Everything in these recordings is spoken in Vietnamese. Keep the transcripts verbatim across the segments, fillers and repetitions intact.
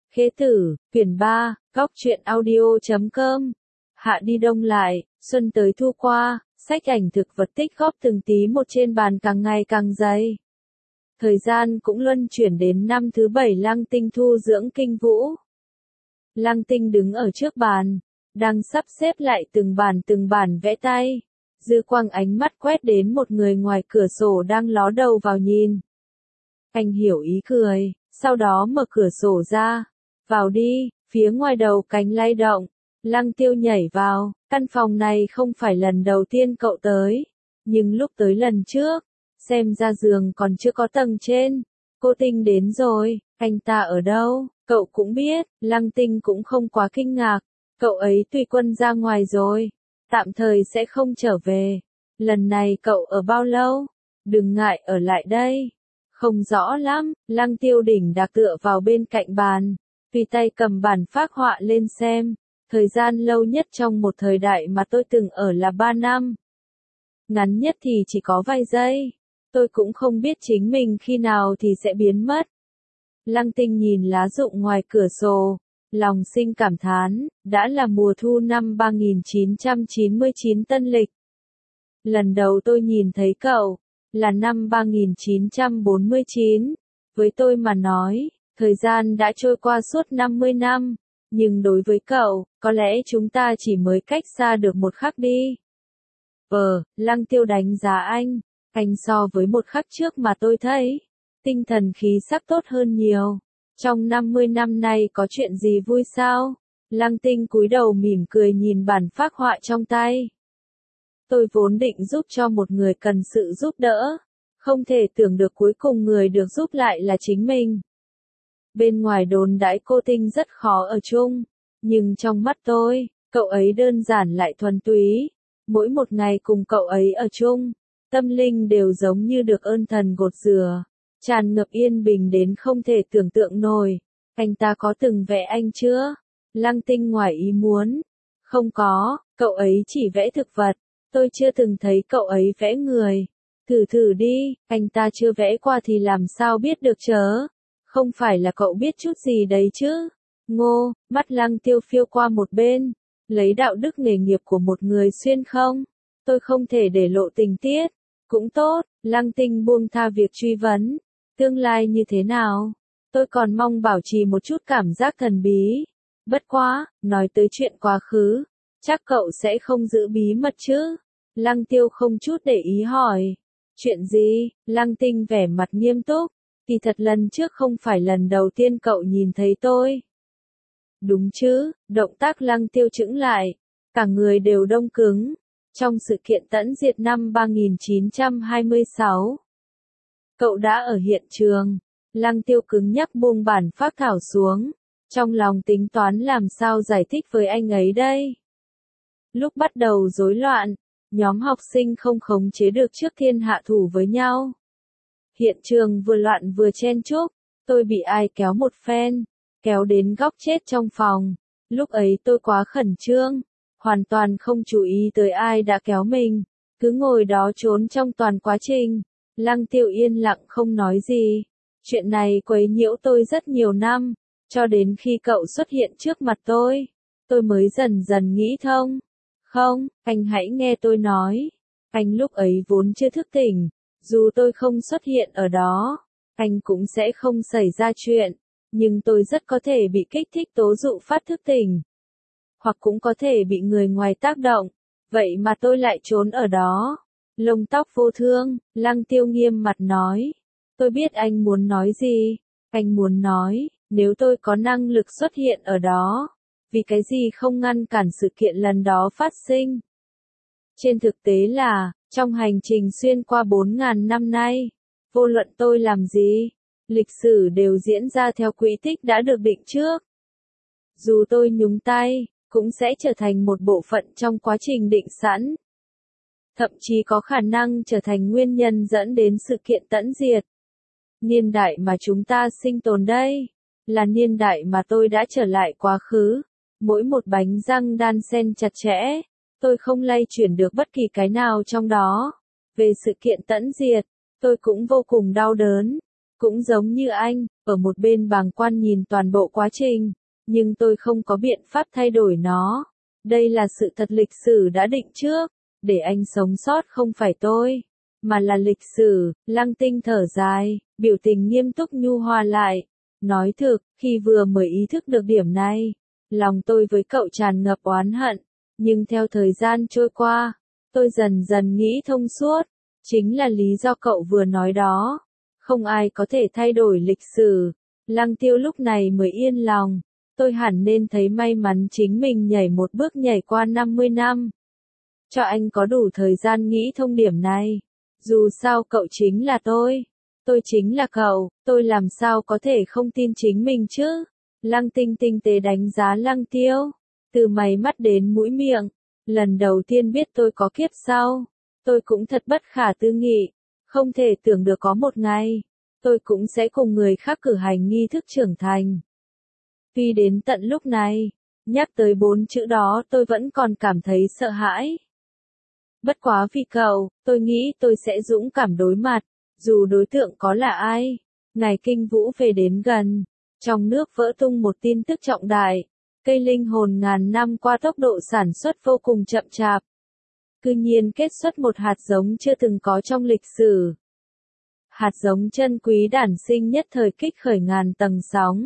Khế tử, quyển ba, góc truyện audio chấm com. Hạ đi đông lại, xuân tới thu qua, sách ảnh thực vật tích góp từng tí một trên bàn càng ngày càng dày. Thời gian cũng luân chuyển đến năm thứ bảy Lăng Tinh thu dưỡng kinh vũ. Lăng Tinh đứng ở trước bàn, đang sắp xếp lại từng bản từng bản vẽ tay. Dư quang ánh mắt quét đến một người ngoài cửa sổ đang ló đầu vào nhìn. Anh hiểu ý cười, sau đó mở cửa sổ ra. Vào đi, phía ngoài đầu cánh lay động. Lăng Tiêu nhảy vào, căn phòng này không phải lần đầu tiên cậu tới. Nhưng lúc tới lần trước, xem ra giường còn chưa có tầng trên. Cô Tinh đến rồi, anh ta ở đâu? Cậu cũng biết, Lăng Tinh cũng không quá kinh ngạc. Cậu ấy tùy quân ra ngoài rồi, tạm thời sẽ không trở về. Lần này cậu ở bao lâu? Đừng ngại ở lại đây. Không rõ lắm, Lăng Tiêu đỉnh đạc tựa vào bên cạnh bàn. Tùy tay cầm bản phác họa lên xem. Thời gian lâu nhất trong một thời đại mà tôi từng ở là ba năm. Ngắn nhất thì chỉ có vài giây. Tôi cũng không biết chính mình khi nào thì sẽ biến mất. Lăng Tinh nhìn lá rụng ngoài cửa sổ. Lòng sinh cảm thán, đã là mùa thu năm ba nghìn chín trăm chín mươi chín tân lịch. Lần đầu tôi nhìn thấy cậu, là năm ba nghìn chín trăm bốn mươi chín. Với tôi mà nói, thời gian đã trôi qua suốt năm mươi năm. Nhưng đối với cậu, có lẽ chúng ta chỉ mới cách xa được một khắc đi. Ờ, Lăng Tiêu đánh giá anh. Anh so với một khắc trước mà tôi thấy, tinh thần khí sắc tốt hơn nhiều. Trong năm mươi năm nay có chuyện gì vui sao? Lăng Tinh cúi đầu mỉm cười nhìn bản phác họa trong tay. Tôi vốn định giúp cho một người cần sự giúp đỡ. Không thể tưởng được cuối cùng người được giúp lại là chính mình. Bên ngoài đồn đãi cô Tinh rất khó ở chung. Nhưng trong mắt tôi, cậu ấy đơn giản lại thuần túy. Mỗi một ngày cùng cậu ấy ở chung, tâm linh đều giống như được ơn thần gột rửa. Tràn ngập yên bình đến không thể tưởng tượng nổi. Anh ta có từng vẽ anh chưa? Lăng Tinh ngoài ý muốn. Không có, cậu ấy chỉ vẽ thực vật. Tôi chưa từng thấy cậu ấy vẽ người. Thử thử đi, anh ta chưa vẽ qua thì làm sao biết được chớ. Không phải là cậu biết chút gì đấy chứ. Ngô, mắt Lăng Tiêu phiêu qua một bên. Lấy đạo đức nghề nghiệp của một người xuyên không? Tôi không thể để lộ tình tiết. Cũng tốt, Lăng Tinh buông tha việc truy vấn. Tương lai như thế nào? Tôi còn mong bảo trì một chút cảm giác thần bí. Bất quá, nói tới chuyện quá khứ, chắc cậu sẽ không giữ bí mật chứ? Lăng Tiêu không chút để ý hỏi. Chuyện gì? Lăng Tinh vẻ mặt nghiêm túc. Kỳ thật lần trước không phải lần đầu tiên cậu nhìn thấy tôi. Đúng chứ? Động tác Lăng Tiêu chững lại. Cả người đều đông cứng. Trong sự kiện tẫn diệt năm ba nghìn chín trăm hai mươi sáu. Cậu đã ở hiện trường. Lăng Tiêu cứng nhắc buông bản phác thảo xuống. Trong lòng tính toán làm sao giải thích với anh ấy đây. Lúc bắt đầu rối loạn, nhóm học sinh không khống chế được trước thiên hạ thủ với nhau. Hiện trường vừa loạn vừa chen chúc, tôi bị ai kéo một phen, kéo đến góc chết trong phòng. Lúc ấy tôi quá khẩn trương, hoàn toàn không chú ý tới ai đã kéo mình, cứ ngồi đó trốn trong toàn quá trình. Lăng Tiêu yên lặng không nói gì. Chuyện này quấy nhiễu tôi rất nhiều năm, cho đến khi cậu xuất hiện trước mặt tôi, tôi mới dần dần nghĩ thông. Không, anh hãy nghe tôi nói. Anh lúc ấy vốn chưa thức tỉnh, dù tôi không xuất hiện ở đó, anh cũng sẽ không xảy ra chuyện, nhưng tôi rất có thể bị kích thích tố dụ phát thức tỉnh. Hoặc cũng có thể bị người ngoài tác động, vậy mà tôi lại trốn ở đó. Lông tóc vô thương, Lăng Tiêu nghiêm mặt nói. Tôi biết anh muốn nói gì. Anh muốn nói, nếu tôi có năng lực xuất hiện ở đó, vì cái gì không ngăn cản sự kiện lần đó phát sinh. Trên thực tế là, trong hành trình xuyên qua bốn nghìn năm nay, vô luận tôi làm gì, lịch sử đều diễn ra theo quỹ tích đã được định trước. Dù tôi nhúng tay, cũng sẽ trở thành một bộ phận trong quá trình định sẵn. Thậm chí có khả năng trở thành nguyên nhân dẫn đến sự kiện tẫn diệt. Niên đại mà chúng ta sinh tồn đây, là niên đại mà tôi đã trở lại quá khứ. Mỗi một bánh răng đan xen chặt chẽ, tôi không lay chuyển được bất kỳ cái nào trong đó. Về sự kiện tẫn diệt, tôi cũng vô cùng đau đớn. Cũng giống như anh, ở một bên bàng quan nhìn toàn bộ quá trình, nhưng tôi không có biện pháp thay đổi nó. Đây là sự thật lịch sử đã định trước, để anh sống sót không phải tôi, mà là lịch sử. Lăng Tinh thở dài, biểu tình nghiêm túc nhu hòa lại. Nói thực, khi vừa mới ý thức được điểm này, lòng tôi với cậu tràn ngập oán hận, nhưng theo thời gian trôi qua, tôi dần dần nghĩ thông suốt, chính là lý do cậu vừa nói đó. Không ai có thể thay đổi lịch sử. Lăng Tiêu lúc này mới yên lòng. Tôi hẳn nên thấy may mắn chính mình nhảy một bước nhảy qua năm mươi năm. Cho anh có đủ thời gian nghĩ thông điểm này. Dù sao cậu chính là tôi. Tôi chính là cậu. Tôi làm sao có thể không tin chính mình chứ? Lăng Tinh tinh tế đánh giá Lăng Tiêu. Từ mày mắt đến mũi miệng. Lần đầu tiên biết tôi có kiếp sau. Tôi cũng thật bất khả tư nghị. Không thể tưởng được có một ngày, tôi cũng sẽ cùng người khác cử hành nghi thức trưởng thành. Tuy đến tận lúc này, nhắc tới bốn chữ đó tôi vẫn còn cảm thấy sợ hãi. Bất quá vì cậu, tôi nghĩ tôi sẽ dũng cảm đối mặt, dù đối tượng có là ai. Ngày Kinh Vũ về đến gần, trong nước vỡ tung một tin tức trọng đại. Cây linh hồn ngàn năm qua tốc độ sản xuất vô cùng chậm chạp. Cư nhiên kết xuất một hạt giống chưa từng có trong lịch sử. Hạt giống chân quý đản sinh nhất thời kích khởi ngàn tầng sóng.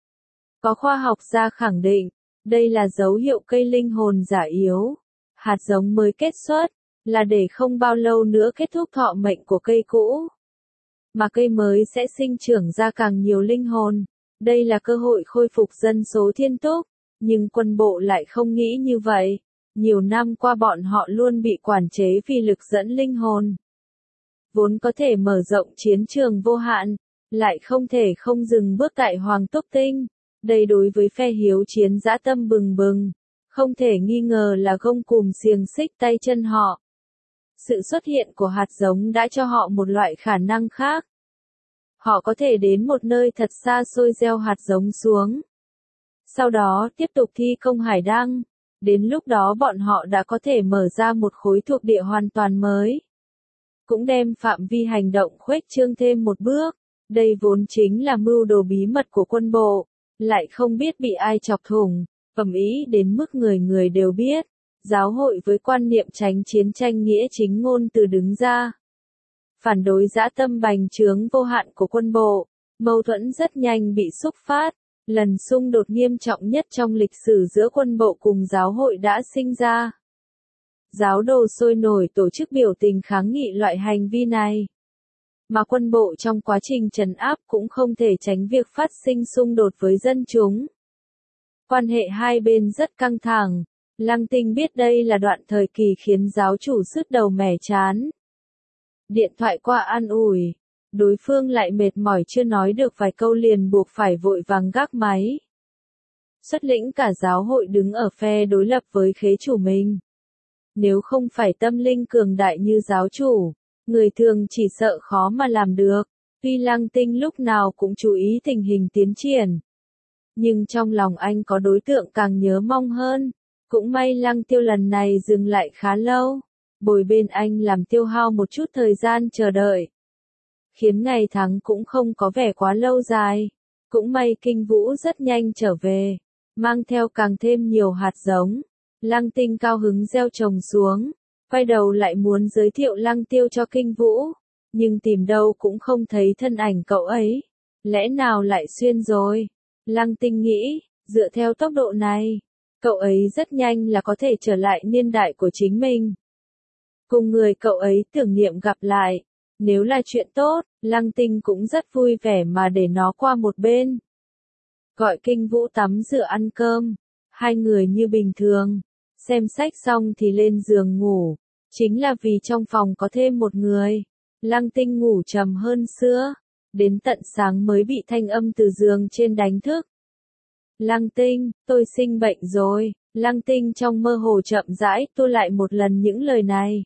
Có khoa học gia khẳng định, đây là dấu hiệu cây linh hồn giả yếu. Hạt giống mới kết xuất, là để không bao lâu nữa kết thúc thọ mệnh của cây cũ. Mà cây mới sẽ sinh trưởng ra càng nhiều linh hồn. Đây là cơ hội khôi phục dân số thiên túc, nhưng quân bộ lại không nghĩ như vậy. Nhiều năm qua bọn họ luôn bị quản chế vì lực dẫn linh hồn. Vốn có thể mở rộng chiến trường vô hạn, lại không thể không dừng bước tại Hoàng Túc Tinh. Đây đối với phe hiếu chiến dã tâm bừng bừng, không thể nghi ngờ là gông cùm xiềng xích tay chân họ. Sự xuất hiện của hạt giống đã cho họ một loại khả năng khác. Họ có thể đến một nơi thật xa xôi gieo hạt giống xuống. Sau đó tiếp tục thi công hải đăng. Đến lúc đó bọn họ đã có thể mở ra một khối thuộc địa hoàn toàn mới. Cũng đem phạm vi hành động khuếch trương thêm một bước. Đây vốn chính là mưu đồ bí mật của quân bộ. Lại không biết bị ai chọc thủng, ầm ĩ đến mức người người đều biết. Giáo hội với quan niệm tránh chiến tranh nghĩa chính ngôn từ đứng ra. Phản đối dã tâm bành trướng vô hạn của quân bộ. Mâu thuẫn rất nhanh bị xúc phát. Lần xung đột nghiêm trọng nhất trong lịch sử giữa quân bộ cùng giáo hội đã sinh ra. Giáo đồ sôi nổi tổ chức biểu tình kháng nghị loại hành vi này. Mà quân bộ trong quá trình trấn áp cũng không thể tránh việc phát sinh xung đột với dân chúng. Quan hệ hai bên rất căng thẳng. Lăng Tinh biết đây là đoạn thời kỳ khiến giáo chủ sứt đầu mẻ chán. Điện thoại qua an ủi. Đối phương lại mệt mỏi chưa nói được vài câu liền buộc phải vội vàng gác máy. Xuất lĩnh cả giáo hội đứng ở phe đối lập với khế chủ mình. Nếu không phải tâm linh cường đại như giáo chủ, người thường chỉ sợ khó mà làm được. Tuy Lăng Tinh lúc nào cũng chú ý tình hình tiến triển. Nhưng trong lòng anh có đối tượng càng nhớ mong hơn. Cũng may Lăng Tiêu lần này dừng lại khá lâu. Bồi bên anh làm tiêu hao một chút thời gian chờ đợi. Khiến ngày tháng cũng không có vẻ quá lâu dài. Cũng may Kinh Vũ rất nhanh trở về, mang theo càng thêm nhiều hạt giống. Lăng Tinh cao hứng gieo trồng xuống, quay đầu lại muốn giới thiệu Lăng Tiêu cho Kinh Vũ, nhưng tìm đâu cũng không thấy thân ảnh cậu ấy. Lẽ nào lại xuyên rồi? Lăng Tinh nghĩ, dựa theo tốc độ này, cậu ấy rất nhanh là có thể trở lại niên đại của chính mình. Cùng người cậu ấy tưởng niệm gặp lại. Nếu là chuyện tốt, Lăng Tinh cũng rất vui vẻ mà để nó qua một bên. Gọi Kinh Vũ tắm rửa ăn cơm. Hai người như bình thường. Xem sách xong thì lên giường ngủ. Chính là vì trong phòng có thêm một người. Lăng Tinh ngủ trầm hơn xưa. Đến tận sáng mới bị thanh âm từ giường trên đánh thức. Lăng Tinh, tôi sinh bệnh rồi. Lăng Tinh trong mơ hồ chậm rãi tua lại một lần những lời này.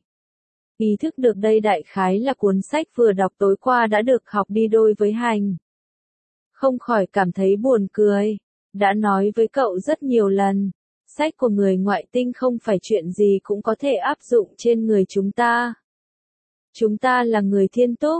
Ý thức được đây đại khái là cuốn sách vừa đọc tối qua đã được học đi đôi với hành. Không khỏi cảm thấy buồn cười. Đã nói với cậu rất nhiều lần. Sách của người ngoại tinh không phải chuyện gì cũng có thể áp dụng trên người chúng ta. Chúng ta là người thiên túc.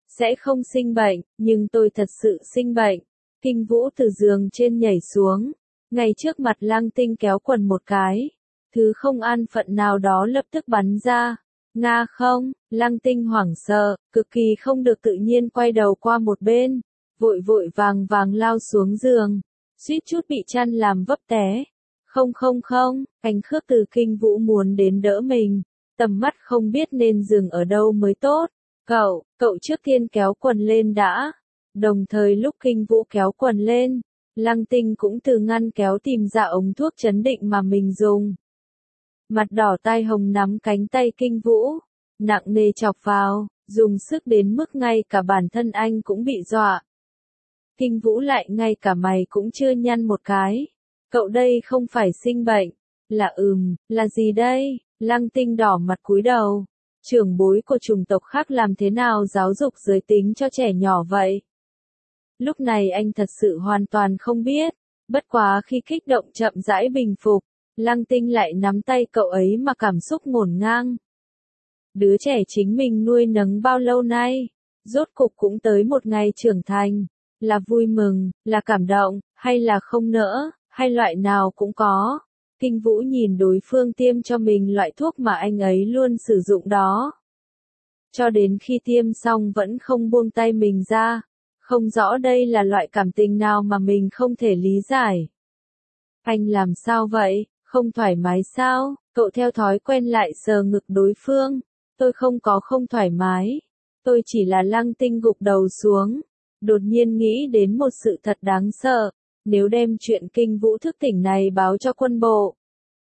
sẽ không sinh bệnh, nhưng tôi thật sự sinh bệnh. Kinh Vũ từ giường trên nhảy xuống, ngay trước mặt Lăng Tinh kéo quần một cái. Thứ không an phận nào đó lập tức bắn ra. Nga không, Lăng Tinh hoảng sợ, cực kỳ không được tự nhiên quay đầu qua một bên, vội vội vàng vàng lao xuống giường, suýt chút bị chăn làm vấp té. Không không không, anh Khước từ Kinh Vũ muốn đến đỡ mình, tầm mắt không biết nên dừng ở đâu mới tốt. Cậu, cậu trước tiên kéo quần lên đã. Đồng thời lúc Kinh Vũ kéo quần lên, Lăng Tinh cũng từ ngăn kéo tìm ra ống thuốc chấn định mà mình dùng. Mặt đỏ tai hồng nắm cánh tay Kinh Vũ, nặng nề chọc vào, dùng sức đến mức ngay cả bản thân anh cũng bị dọa. Kinh Vũ lại ngay cả mày cũng chưa nhăn một cái. Cậu đây không phải sinh bệnh, là ừm, là gì đây? Lăng Tinh đỏ mặt cúi đầu. Trưởng bối của chủng tộc khác làm thế nào giáo dục giới tính cho trẻ nhỏ vậy? Lúc này anh thật sự hoàn toàn không biết, bất quá khi kích động chậm rãi bình phục, Lăng Tinh lại nắm tay cậu ấy mà cảm xúc ngổn ngang. Đứa trẻ chính mình nuôi nấng bao lâu nay, rốt cục cũng tới một ngày trưởng thành, là vui mừng, là cảm động, hay là không nỡ, hay loại nào cũng có. Kinh Vũ nhìn đối phương tiêm cho mình loại thuốc mà anh ấy luôn sử dụng đó. Cho đến khi tiêm xong vẫn không buông tay mình ra, không rõ đây là loại cảm tình nào mà mình không thể lý giải. Anh làm sao vậy, không thoải mái sao? Cậu theo thói quen lại sờ ngực đối phương. Tôi không có không thoải mái. Tôi chỉ là Lăng Tinh gục đầu xuống. Đột nhiên nghĩ đến một sự thật đáng sợ. Nếu đem chuyện Kinh Vũ thức tỉnh này báo cho quân bộ,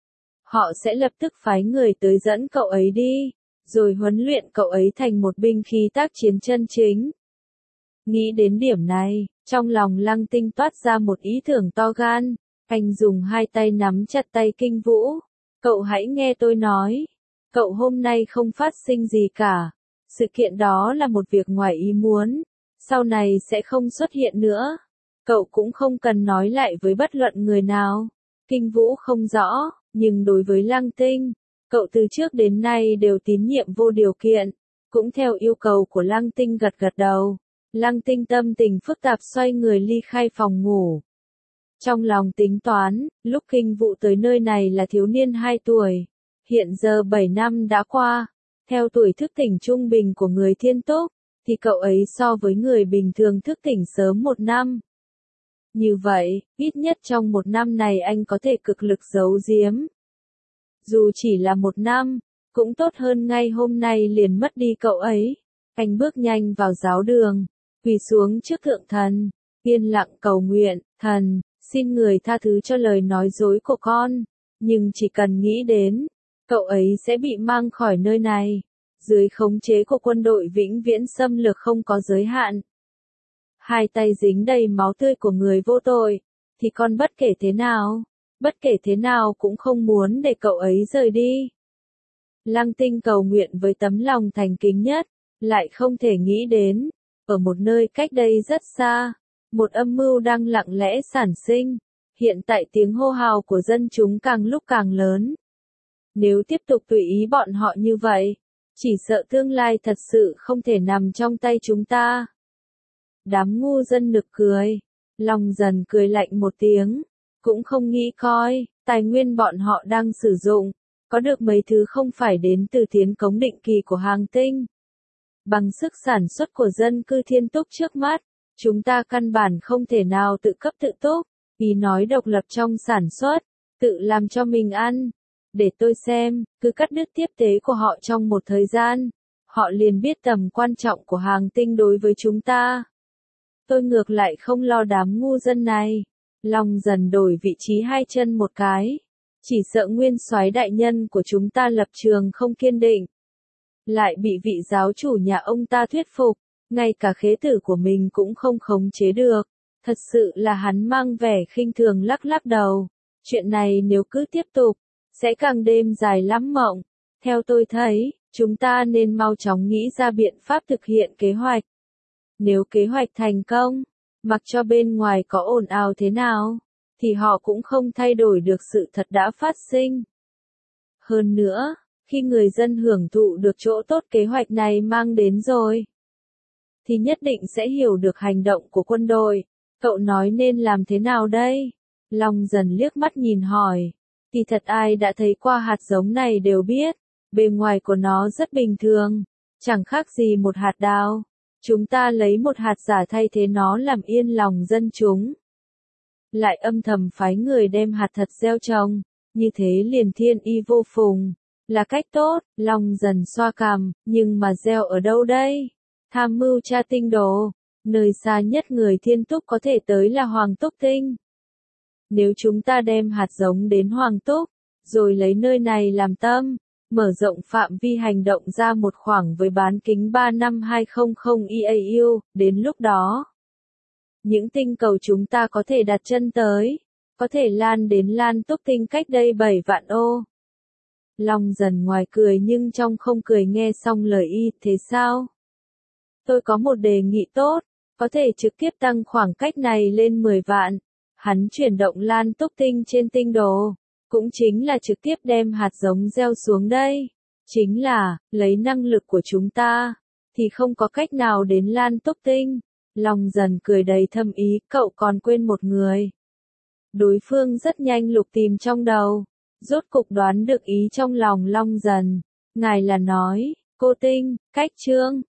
họ sẽ lập tức phái người tới dẫn cậu ấy đi, rồi huấn luyện cậu ấy thành một binh khí tác chiến chân chính. Nghĩ đến điểm này, trong lòng Lăng Tinh toát ra một ý tưởng to gan. Anh dùng hai tay nắm chặt tay Kinh Vũ. Cậu hãy nghe tôi nói. Cậu hôm nay không phát sinh gì cả. Sự kiện đó là một việc ngoài ý muốn. Sau này sẽ không xuất hiện nữa. Cậu cũng không cần nói lại với bất luận người nào. Kinh Vũ không rõ, nhưng đối với Lăng Tinh, cậu từ trước đến nay đều tín nhiệm vô điều kiện. Cũng theo yêu cầu của Lăng Tinh gật gật đầu. Lăng Tinh tâm tình phức tạp xoay người ly khai phòng ngủ. Trong lòng tính toán, lúc Kinh Vũ tới nơi này là thiếu niên hai tuổi. Hiện giờ bảy năm đã qua. Theo tuổi thức tỉnh trung bình của người thiên túc, thì cậu ấy so với người bình thường thức tỉnh sớm một năm. Như vậy, ít nhất trong một năm này anh có thể cực lực giấu giếm. Dù chỉ là một năm, cũng tốt hơn ngay hôm nay liền mất đi cậu ấy. Anh bước nhanh vào giáo đường, quỳ xuống trước thượng thần, yên lặng cầu nguyện, thần, xin người tha thứ cho lời nói dối của con, nhưng chỉ cần nghĩ đến, cậu ấy sẽ bị mang khỏi nơi này, dưới khống chế của quân đội vĩnh viễn xâm lược không có giới hạn. Hai tay dính đầy máu tươi của người vô tội, thì con bất kể thế nào, bất kể thế nào cũng không muốn để cậu ấy rời đi. Lăng Tinh cầu nguyện với tấm lòng thành kính nhất, lại không thể nghĩ đến, ở một nơi cách đây rất xa, một âm mưu đang lặng lẽ sản sinh, hiện tại tiếng hô hào của dân chúng càng lúc càng lớn. Nếu tiếp tục tùy ý bọn họ như vậy, chỉ sợ tương lai thật sự không thể nằm trong tay chúng ta. Đám ngu dân nực cười, lòng dần cười lạnh một tiếng, cũng không nghĩ coi, tài nguyên bọn họ đang sử dụng, có được mấy thứ không phải đến từ tiến cống định kỳ của Hàng Tinh. Bằng sức sản xuất của dân cư thiên túc trước mắt, chúng ta căn bản không thể nào tự cấp tự túc, ý nói độc lập trong sản xuất, tự làm cho mình ăn. Để tôi xem, cứ cắt đứt tiếp tế của họ trong một thời gian, họ liền biết tầm quan trọng của Hàng Tinh đối với chúng ta. Tôi ngược lại không lo đám ngu dân này. Long dần đổi vị trí hai chân một cái. Chỉ sợ nguyên soái đại nhân của chúng ta lập trường không kiên định. Lại bị vị giáo chủ nhà ông ta thuyết phục. Ngay cả khế tử của mình cũng không khống chế được. Thật sự là hắn mang vẻ khinh thường lắc lắc đầu. Chuyện này nếu cứ tiếp tục, sẽ càng đêm dài lắm mộng. Theo tôi thấy, chúng ta nên mau chóng nghĩ ra biện pháp thực hiện kế hoạch. Nếu kế hoạch thành công, mặc cho bên ngoài có ồn ào thế nào, thì họ cũng không thay đổi được sự thật đã phát sinh. Hơn nữa, khi người dân hưởng thụ được chỗ tốt kế hoạch này mang đến rồi, thì nhất định sẽ hiểu được hành động của quân đội. Cậu nói nên làm thế nào đây? Long Dần liếc mắt nhìn hỏi. Thì thật ai đã thấy qua hạt giống này đều biết, bề ngoài của nó rất bình thường, chẳng khác gì một hạt đào. Chúng ta lấy một hạt giả thay thế nó làm yên lòng dân chúng. Lại âm thầm phái người đem hạt thật gieo trồng, như thế liền thiên y vô phùng, là cách tốt. Long Dần xoa cằm, nhưng mà gieo ở đâu đây? Tham mưu tra tinh đồ, nơi xa nhất người thiên túc có thể tới là Hoàng Túc Tinh. Nếu chúng ta đem hạt giống đến Hoàng Túc, rồi lấy nơi này làm tâm, mở rộng phạm vi hành động ra một khoảng với bán kính ba năm hai không không e a u, đến lúc đó, những tinh cầu chúng ta có thể đặt chân tới, có thể lan đến Lan Túc Tinh cách đây bảy vạn ô. Long Dần ngoài cười nhưng trong không cười nghe xong lời y, thế sao? Tôi có một đề nghị tốt, có thể trực tiếp tăng khoảng cách này lên mười vạn. Hắn chuyển động Lan Túc Tinh trên tinh đồ, cũng chính là trực tiếp đem hạt giống gieo xuống đây. Chính là, lấy năng lực của chúng ta, thì không có cách nào đến Lan Túc Tinh. Long Dần cười đầy thâm ý, cậu còn quên một người. Đối phương rất nhanh lục tìm trong đầu, rốt cục đoán được ý trong lòng Long Dần. Ngài là nói, cô Tinh, Cách Trương.